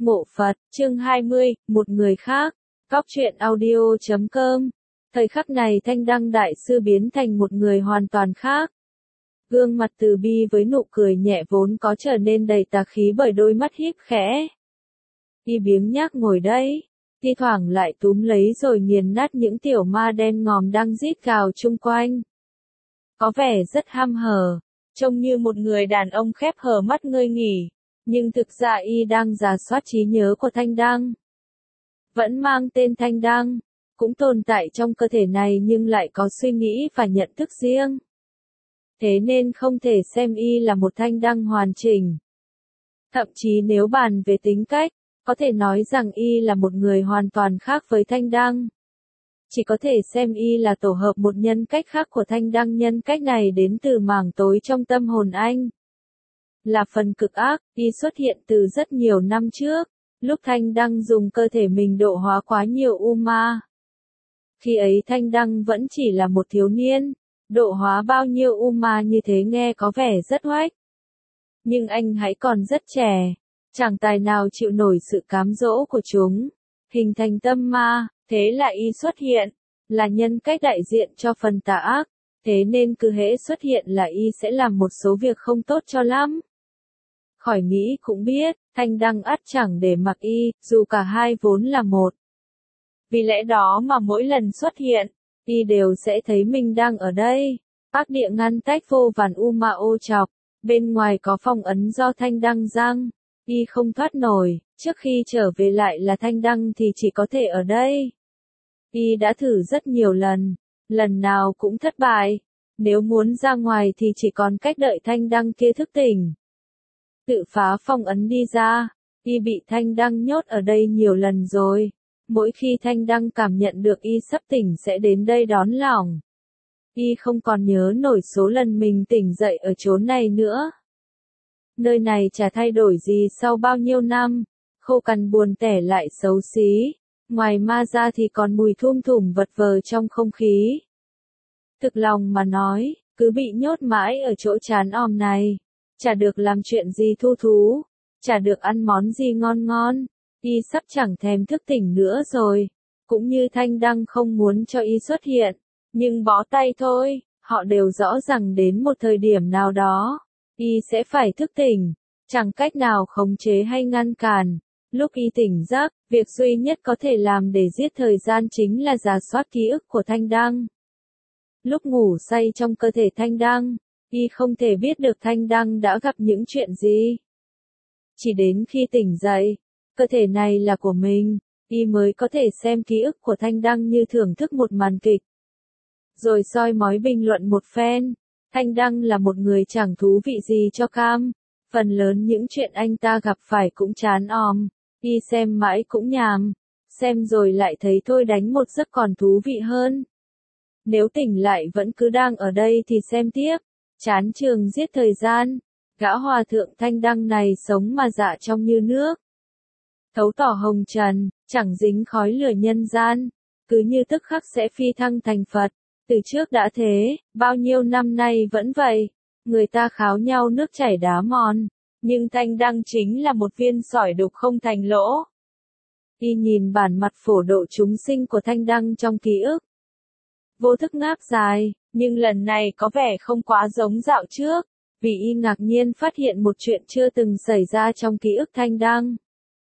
Mộ Phật, chương 20, một người khác. Góc truyện audio.com. Thời khắc này Thanh Đăng Đại Sư biến thành một người hoàn toàn khác. Gương mặt từ bi với nụ cười nhẹ vốn có trở nên đầy tà khí bởi đôi mắt híp khẽ. Y biếng nhác ngồi đấy, thi thoảng lại túm lấy rồi nghiền nát những tiểu ma đen ngòm đang rít gào chung quanh. Có vẻ rất ham hở, trông như một người đàn ông khép hờ mắt ngơi nghỉ, nhưng thực ra y đang rà soát trí nhớ của Thanh Đăng. Vẫn mang tên Thanh Đăng, cũng tồn tại trong cơ thể này nhưng lại có suy nghĩ và nhận thức riêng. Thế nên không thể xem y là một Thanh Đăng hoàn chỉnh. Thậm chí nếu bàn về tính cách, có thể nói rằng y là một người hoàn toàn khác với Thanh Đăng. Chỉ có thể xem y là tổ hợp một nhân cách khác của Thanh Đăng. Nhân cách này đến từ mảng tối trong tâm hồn anh. Là phần cực ác, y xuất hiện từ rất nhiều năm trước, lúc Thanh Đăng dùng cơ thể mình độ hóa quá nhiều u ma. Khi ấy Thanh Đăng vẫn chỉ là một thiếu niên, độ hóa bao nhiêu u ma như thế nghe có vẻ rất oách. Nhưng anh hãy còn rất trẻ, chẳng tài nào chịu nổi sự cám dỗ của chúng, hình thành tâm ma, thế là y xuất hiện, là nhân cách đại diện cho phần tà ác, thế nên cứ hễ xuất hiện là y sẽ làm một số việc không tốt cho lắm. Khỏi nghĩ cũng biết, Thanh Đăng ắt chẳng để mặc y, dù cả hai vốn là một. Vì lẽ đó mà mỗi lần xuất hiện, y đều sẽ thấy mình đang ở đây. Ác địa ngăn tách vô vàn u ma ô chọc, bên ngoài có phong ấn do Thanh Đăng giăng, y không thoát nổi, trước khi trở về lại là Thanh Đăng thì chỉ có thể ở đây. Y đã thử rất nhiều lần nào cũng thất bại, nếu muốn ra ngoài thì chỉ còn cách đợi Thanh Đăng kia thức tỉnh. Tự phá phong ấn đi ra, y bị Thanh Đăng nhốt ở đây nhiều lần rồi. Mỗi khi Thanh Đăng cảm nhận được y sắp tỉnh sẽ đến đây đón lòng. Y không còn nhớ nổi số lần mình tỉnh dậy ở chốn này nữa. Nơi này chả thay đổi gì sau bao nhiêu năm, khô cằn buồn tẻ lại xấu xí, ngoài ma ra thì còn mùi thum thủm vật vờ trong không khí. Thực lòng mà nói, cứ bị nhốt mãi ở chỗ chán òm này, chả được làm chuyện gì thu thú, chả được ăn món gì ngon ngon, y sắp chẳng thèm thức tỉnh nữa rồi. Cũng như Thanh Đăng không muốn cho y xuất hiện, nhưng bó tay thôi, họ đều rõ rằng đến một thời điểm nào đó, y sẽ phải thức tỉnh, chẳng cách nào khống chế hay ngăn cản. Lúc y tỉnh giấc, việc duy nhất có thể làm để giết thời gian chính là rà soát ký ức của Thanh Đăng. Lúc ngủ say trong cơ thể Thanh Đăng, y không thể biết được Thanh Đăng đã gặp những chuyện gì. Chỉ đến khi tỉnh dậy, cơ thể này là của mình, y mới có thể xem ký ức của Thanh Đăng như thưởng thức một màn kịch. Rồi soi mói bình luận một phen, Thanh Đăng là một người chẳng thú vị gì cho cam, phần lớn những chuyện anh ta gặp phải cũng chán òm, y xem mãi cũng nhàm, xem rồi lại thấy thôi đánh một giấc còn thú vị hơn. Nếu tỉnh lại vẫn cứ đang ở đây thì xem tiếp, chán trường giết thời gian, gã hòa thượng Thanh Đăng này sống mà dạ trong như nước. Thấu tỏ hồng trần, chẳng dính khói lửa nhân gian, cứ như tức khắc sẽ phi thăng thành Phật. Từ trước đã thế, bao nhiêu năm nay vẫn vậy, người ta kháo nhau nước chảy đá mòn, nhưng Thanh Đăng chính là một viên sỏi đục không thành lỗ. Y nhìn bản mặt phổ độ chúng sinh của Thanh Đăng trong ký ức. Vô thức ngáp dài, nhưng lần này có vẻ không quá giống dạo trước, vì y ngạc nhiên phát hiện một chuyện chưa từng xảy ra trong ký ức Thanh Đăng.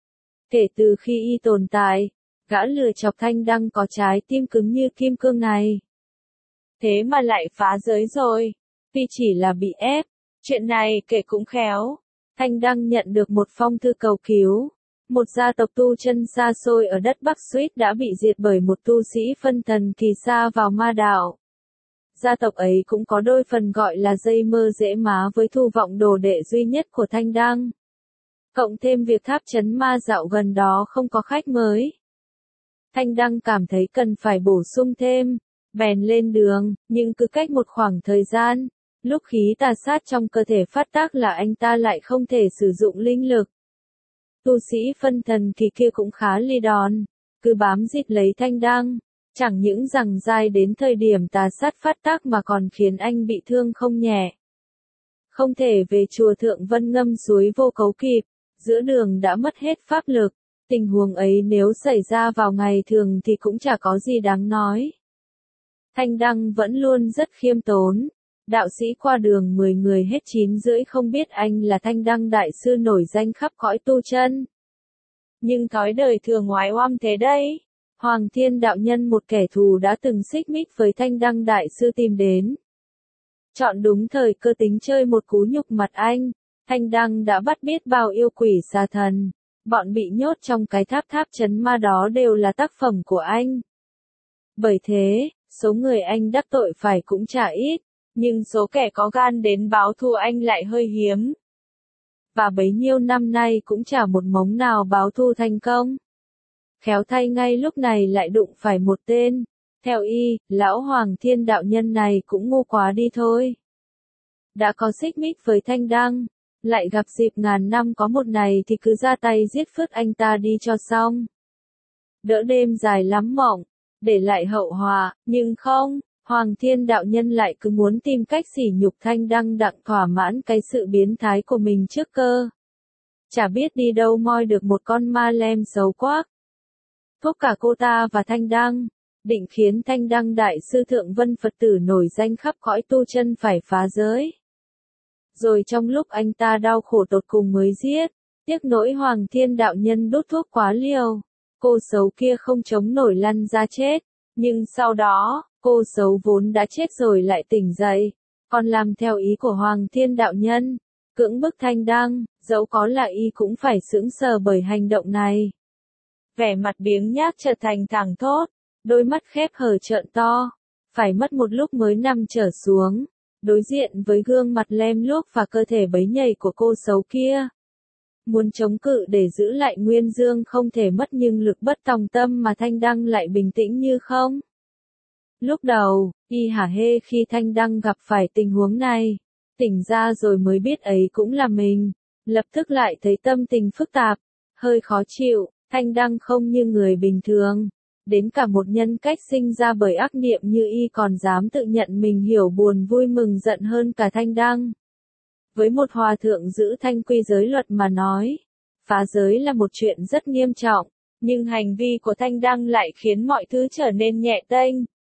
Kể từ khi y tồn tại, gã lừa chọc Thanh Đăng có trái tim cứng như kim cương này. Thế mà lại phá giới rồi, vì chỉ là bị ép, chuyện này kể cũng khéo. Thanh Đăng nhận được một phong thư cầu cứu. Một gia tộc tu chân xa xôi ở đất Bắc suýt đã bị diệt bởi một tu sĩ phân thần kỳ sa vào ma đạo. Gia tộc ấy cũng có đôi phần gọi là dây mơ dễ má với Thu Vọng đồ đệ duy nhất của Thanh Đăng. Cộng thêm việc tháp trấn ma dạo gần đó không có khách mới. Thanh Đăng cảm thấy cần phải bổ sung thêm, bèn lên đường, nhưng cứ cách một khoảng thời gian, lúc khí tà sát trong cơ thể phát tác là anh ta lại không thể sử dụng linh lực. Tu sĩ phân thần kỳ kia cũng khá li đòn, cứ bám rít lấy Thanh Đăng, chẳng những rằng dai đến thời điểm tà sát phát tác mà còn khiến anh bị thương không nhẹ. Không thể về chùa Thượng Vân ngâm suối vô cấu kịp, giữa đường đã mất hết pháp lực. Tình huống ấy nếu xảy ra vào ngày thường thì cũng chả có gì đáng nói. Thanh Đăng vẫn luôn rất khiêm tốn. Đạo sĩ qua đường 10 người hết 9 rưỡi không biết anh là Thanh Đăng đại sư nổi danh khắp cõi tu chân. Nhưng thói đời thường ngoái oăm thế đây. Hoàng Thiên đạo nhân một kẻ thù đã từng xích mích với Thanh Đăng đại sư tìm đến. Chọn đúng thời cơ tính chơi một cú nhục mặt anh. Thanh Đăng đã bắt biết bao yêu quỷ xà thần. Bọn bị nhốt trong cái tháp trấn ma đó đều là tác phẩm của anh. Bởi thế, số người anh đắc tội phải cũng chả ít. Nhưng số kẻ có gan đến báo thù anh lại hơi hiếm. Và bấy nhiêu năm nay cũng chả một mống nào báo thù thành công. Khéo thay ngay lúc này lại đụng phải một tên. Theo y, lão Hoàng Thiên đạo nhân này cũng ngu quá đi thôi. Đã có xích mích với Thanh Đăng, lại gặp dịp ngàn năm có một ngày thì cứ ra tay giết phứt anh ta đi cho xong. Đỡ đêm dài lắm mộng, để lại hậu họa, nhưng không. Hoàng Thiên đạo nhân lại cứ muốn tìm cách sỉ nhục Thanh Đăng đặng thỏa mãn cái sự biến thái của mình trước cơ. Chả biết đi đâu moi được một con ma lem xấu quắc. Thúc cả cô ta và Thanh Đăng, định khiến Thanh Đăng đại sư Thượng Vân Phật tử nổi danh khắp cõi tu chân phải phá giới. Rồi trong lúc anh ta đau khổ tột cùng mới giết, tiếc nỗi Hoàng Thiên đạo nhân đốt thuốc quá liều. Cô xấu kia không chống nổi lăn ra chết, nhưng sau đó, cô xấu vốn đã chết rồi lại tỉnh dậy, còn làm theo ý của Hoàng Thiên đạo nhân, cưỡng bức Thanh Đăng, dẫu có là y cũng phải sững sờ bởi hành động này. Vẻ mặt biếng nhác trở thành thẳng thốt, đôi mắt khép hờ trợn to, phải mất một lúc mới nằm trở xuống, đối diện với gương mặt lem luốc và cơ thể bấy nhầy của cô xấu kia. Muốn chống cự để giữ lại nguyên dương không thể mất nhưng lực bất tòng tâm mà Thanh Đăng lại bình tĩnh như không. Lúc đầu, y hả hê khi Thanh Đăng gặp phải tình huống này, tỉnh ra rồi mới biết ấy cũng là mình, lập tức lại thấy tâm tình phức tạp, hơi khó chịu. Thanh Đăng không như người bình thường, đến cả một nhân cách sinh ra bởi ác niệm như y còn dám tự nhận mình hiểu buồn vui mừng giận hơn cả Thanh Đăng. Với một hòa thượng giữ thanh quy giới luật mà nói, phá giới là một chuyện rất nghiêm trọng, nhưng hành vi của Thanh Đăng lại khiến mọi thứ trở nên nhẹ tênh.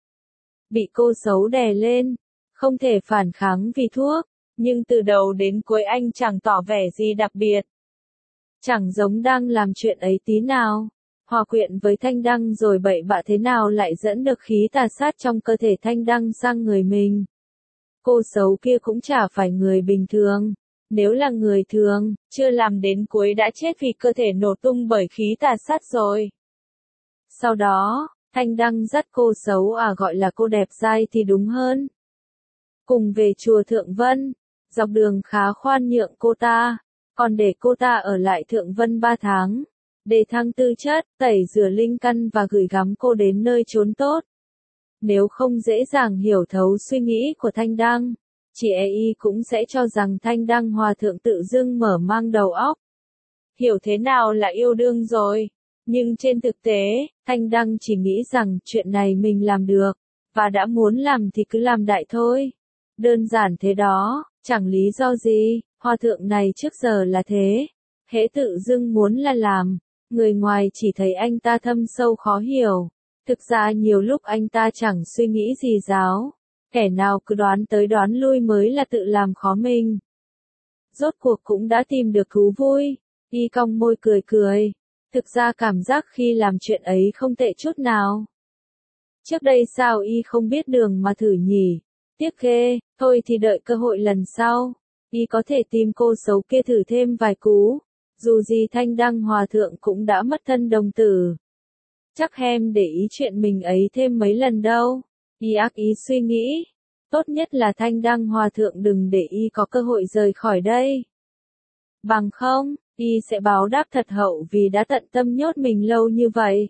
Bị cô xấu đè lên, không thể phản kháng vì thuốc, nhưng từ đầu đến cuối anh chẳng tỏ vẻ gì đặc biệt. Chẳng giống đang làm chuyện ấy tí nào. Hòa quyện với Thanh Đăng rồi bậy bạ thế nào lại dẫn được khí tà sát trong cơ thể Thanh Đăng sang người mình. Cô xấu kia cũng chả phải người bình thường. Nếu là người thường, chưa làm đến cuối đã chết vì cơ thể nổ tung bởi khí tà sát rồi. Sau đó, Thanh Đăng dắt cô xấu gọi là cô đẹp dai thì đúng hơn. Cùng về chùa Thượng Vân, dọc đường khá khoan nhượng cô ta, còn để cô ta ở lại Thượng Vân 3 tháng, để thăng tư chất, tẩy rửa linh căn và gửi gắm cô đến nơi chốn tốt. Nếu không dễ dàng hiểu thấu suy nghĩ của Thanh Đăng, chị y cũng sẽ cho rằng Thanh Đăng hòa thượng tự dưng mở mang đầu óc. Hiểu thế nào là yêu đương rồi. Nhưng trên thực tế, Thanh Đăng chỉ nghĩ rằng chuyện này mình làm được, và đã muốn làm thì cứ làm đại thôi. Đơn giản thế đó, chẳng lý do gì, hòa thượng này trước giờ là thế. Hễ tự dưng muốn là làm, người ngoài chỉ thấy anh ta thâm sâu khó hiểu. Thực ra nhiều lúc anh ta chẳng suy nghĩ gì giáo. Kẻ nào cứ đoán tới đoán lui mới là tự làm khó mình. Rốt cuộc cũng đã tìm được thú vui. Y cong môi cười cười. Thực ra cảm giác khi làm chuyện ấy không tệ chút nào. Trước đây sao y không biết đường mà thử nhỉ? Tiếc ghê, thôi thì đợi cơ hội lần sau. Y có thể tìm cô xấu kia thử thêm vài cú. Dù gì Thanh Đăng hòa thượng cũng đã mất thân đồng tử. Chắc hem để ý chuyện mình ấy thêm mấy lần đâu. Y ác ý suy nghĩ. Tốt nhất là Thanh Đăng hòa thượng đừng để y có cơ hội rời khỏi đây. Bằng không, y sẽ báo đáp thật hậu vì đã tận tâm nhốt mình lâu như vậy.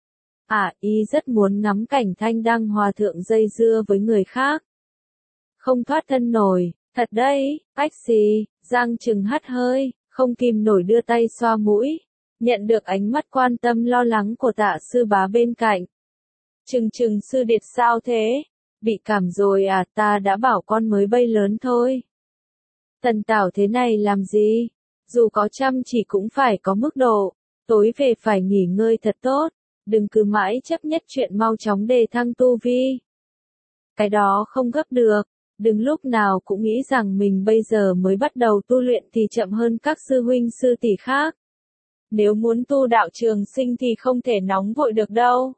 Y rất muốn ngắm cảnh Thanh Đăng hòa thượng dây dưa với người khác. Không thoát thân nổi, thật đấy, ách xì, Giang Trừng hắt hơi, không kìm nổi đưa tay xoa mũi. Nhận được ánh mắt quan tâm lo lắng của Tạ sư bá bên cạnh. Trừng sư điệt sao thế? Bị cảm rồi ta đã bảo con mới bay lớn thôi. Tần Tảo thế này làm gì? Dù có chăm chỉ cũng phải có mức độ, tối về phải nghỉ ngơi thật tốt, đừng cứ mãi chấp nhất chuyện mau chóng đề thăng tu vi. Cái đó không gấp được, đừng lúc nào cũng nghĩ rằng mình bây giờ mới bắt đầu tu luyện thì chậm hơn các sư huynh sư tỷ khác. Nếu muốn tu đạo trường sinh thì không thể nóng vội được đâu.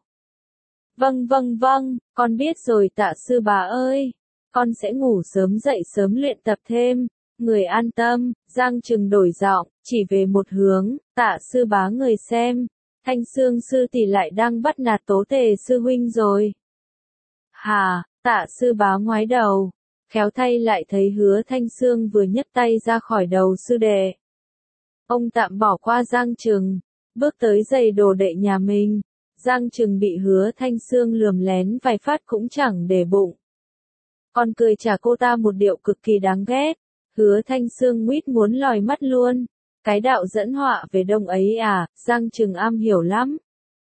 Vâng, con biết rồi Tạ sư bá ơi. Con sẽ ngủ sớm dậy sớm luyện tập thêm. Người an tâm, Giang Trừng đổi giọng, chỉ về một hướng, Tạ sư bá người xem. Thanh Xương sư tỷ lại đang bắt nạt Tố Tề sư huynh rồi. Hà, Tạ sư bá ngoái đầu, khéo thay lại thấy Hứa Thanh Xương vừa nhấc tay ra khỏi đầu sư đệ. Ông tạm bỏ qua Giang Trừng, bước tới giày đồ đệ nhà mình. Giang Trừng bị Hứa Thanh Xương lườm lén vài phát cũng chẳng để bụng. Còn cười trả cô ta một điệu cực kỳ đáng ghét. Hứa Thanh Xương nguyết muốn lòi mắt luôn. Cái đạo dẫn họa về đông ấy à, Giang Trừng am hiểu lắm.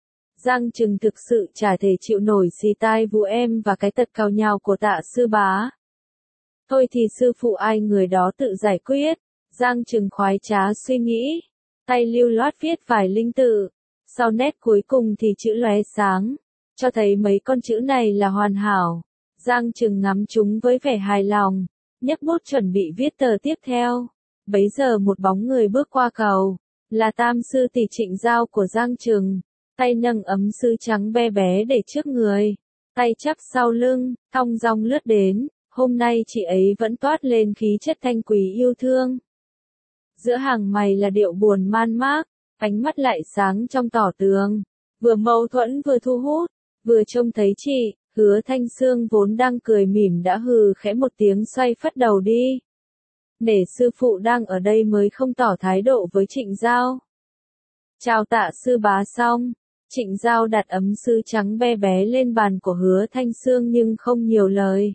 Giang Trừng thực sự chả thể chịu nổi xì tai vụ em và cái tật cào nhào của Tạ sư bá. Thôi thì sư phụ ai người đó tự giải quyết. Giang Trừng khoái trá suy nghĩ. Tay lưu loát viết vài linh tự. Sau nét cuối cùng thì chữ lóe sáng. Cho thấy mấy con chữ này là hoàn hảo. Giang Trừng ngắm chúng với vẻ hài lòng. Nhấc bút chuẩn bị viết tờ tiếp theo. Bấy giờ một bóng người bước qua cầu. Là tam sư tỷ Trịnh Giao của Giang Trừng. Tay nâng ấm sứ trắng bé bé để trước người. Tay chắp sau lưng, thong dong lướt đến. Hôm nay chị ấy vẫn toát lên khí chất thanh quý yêu thương. Giữa hàng mày là điệu buồn man mác, ánh mắt lại sáng trong tỏ tường. Vừa mâu thuẫn vừa thu hút, vừa trông thấy chị, Hứa Thanh Xương vốn đang cười mỉm đã hừ khẽ một tiếng xoay phất đầu đi. Để sư phụ đang ở đây mới không tỏ thái độ với Trịnh Giao. Chào Tạ sư bá xong, Trịnh Giao đặt ấm sứ trắng bé bé lên bàn của Hứa Thanh Xương nhưng không nhiều lời.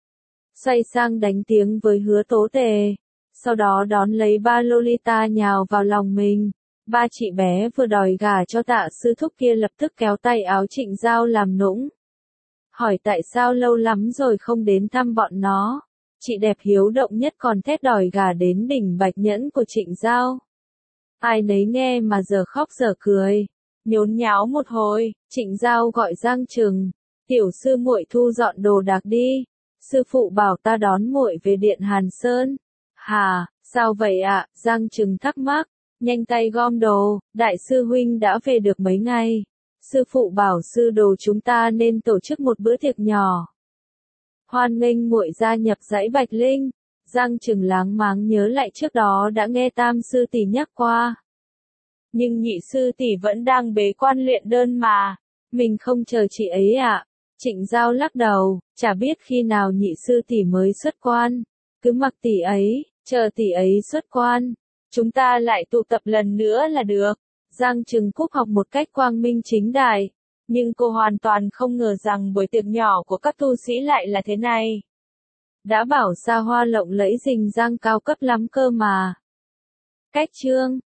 Xoay sang đánh tiếng với Hứa Tố Tề. Sau đó đón lấy ba Lolita nhào vào lòng mình. Ba chị bé vừa đòi gả cho Tạ sư thúc kia lập tức kéo tay áo Trịnh Giao làm nũng. Hỏi tại sao lâu lắm rồi không đến thăm bọn nó. Chị đẹp hiếu động nhất còn thét đòi gả đến đỉnh bạch nhẫn của Trịnh Giao. Ai nấy nghe mà giờ khóc giờ cười. Nhốn nháo một hồi, Trịnh Giao gọi Giang Trừng. Tiểu sư muội thu dọn đồ đạc đi. Sư phụ bảo ta đón muội về điện Hàn Sơn. Hà, sao vậy ạ? Giang Trừng thắc mắc. Nhanh tay gom đồ, đại sư huynh đã về được mấy ngày. Sư phụ bảo sư đồ chúng ta nên tổ chức một bữa tiệc nhỏ. Hoan nghênh muội gia nhập dãy Bạch Linh. Giang Trừng láng máng nhớ lại trước đó đã nghe tam sư tỷ nhắc qua. Nhưng nhị sư tỷ vẫn đang bế quan luyện đơn mà. Mình không chờ chị ấy ạ. Trịnh Giao lắc đầu, chả biết khi nào nhị sư tỷ mới xuất quan. Cứ mặc tỷ ấy, chờ tỷ ấy xuất quan. Chúng ta lại tụ tập lần nữa là được. Giang Trừng Cúc học một cách quang minh chính đại. Nhưng cô hoàn toàn không ngờ rằng buổi tiệc nhỏ của các tu sĩ lại là thế này. Đã bảo xa hoa lộng lẫy rình rang cao cấp lắm cơ mà. Cách chương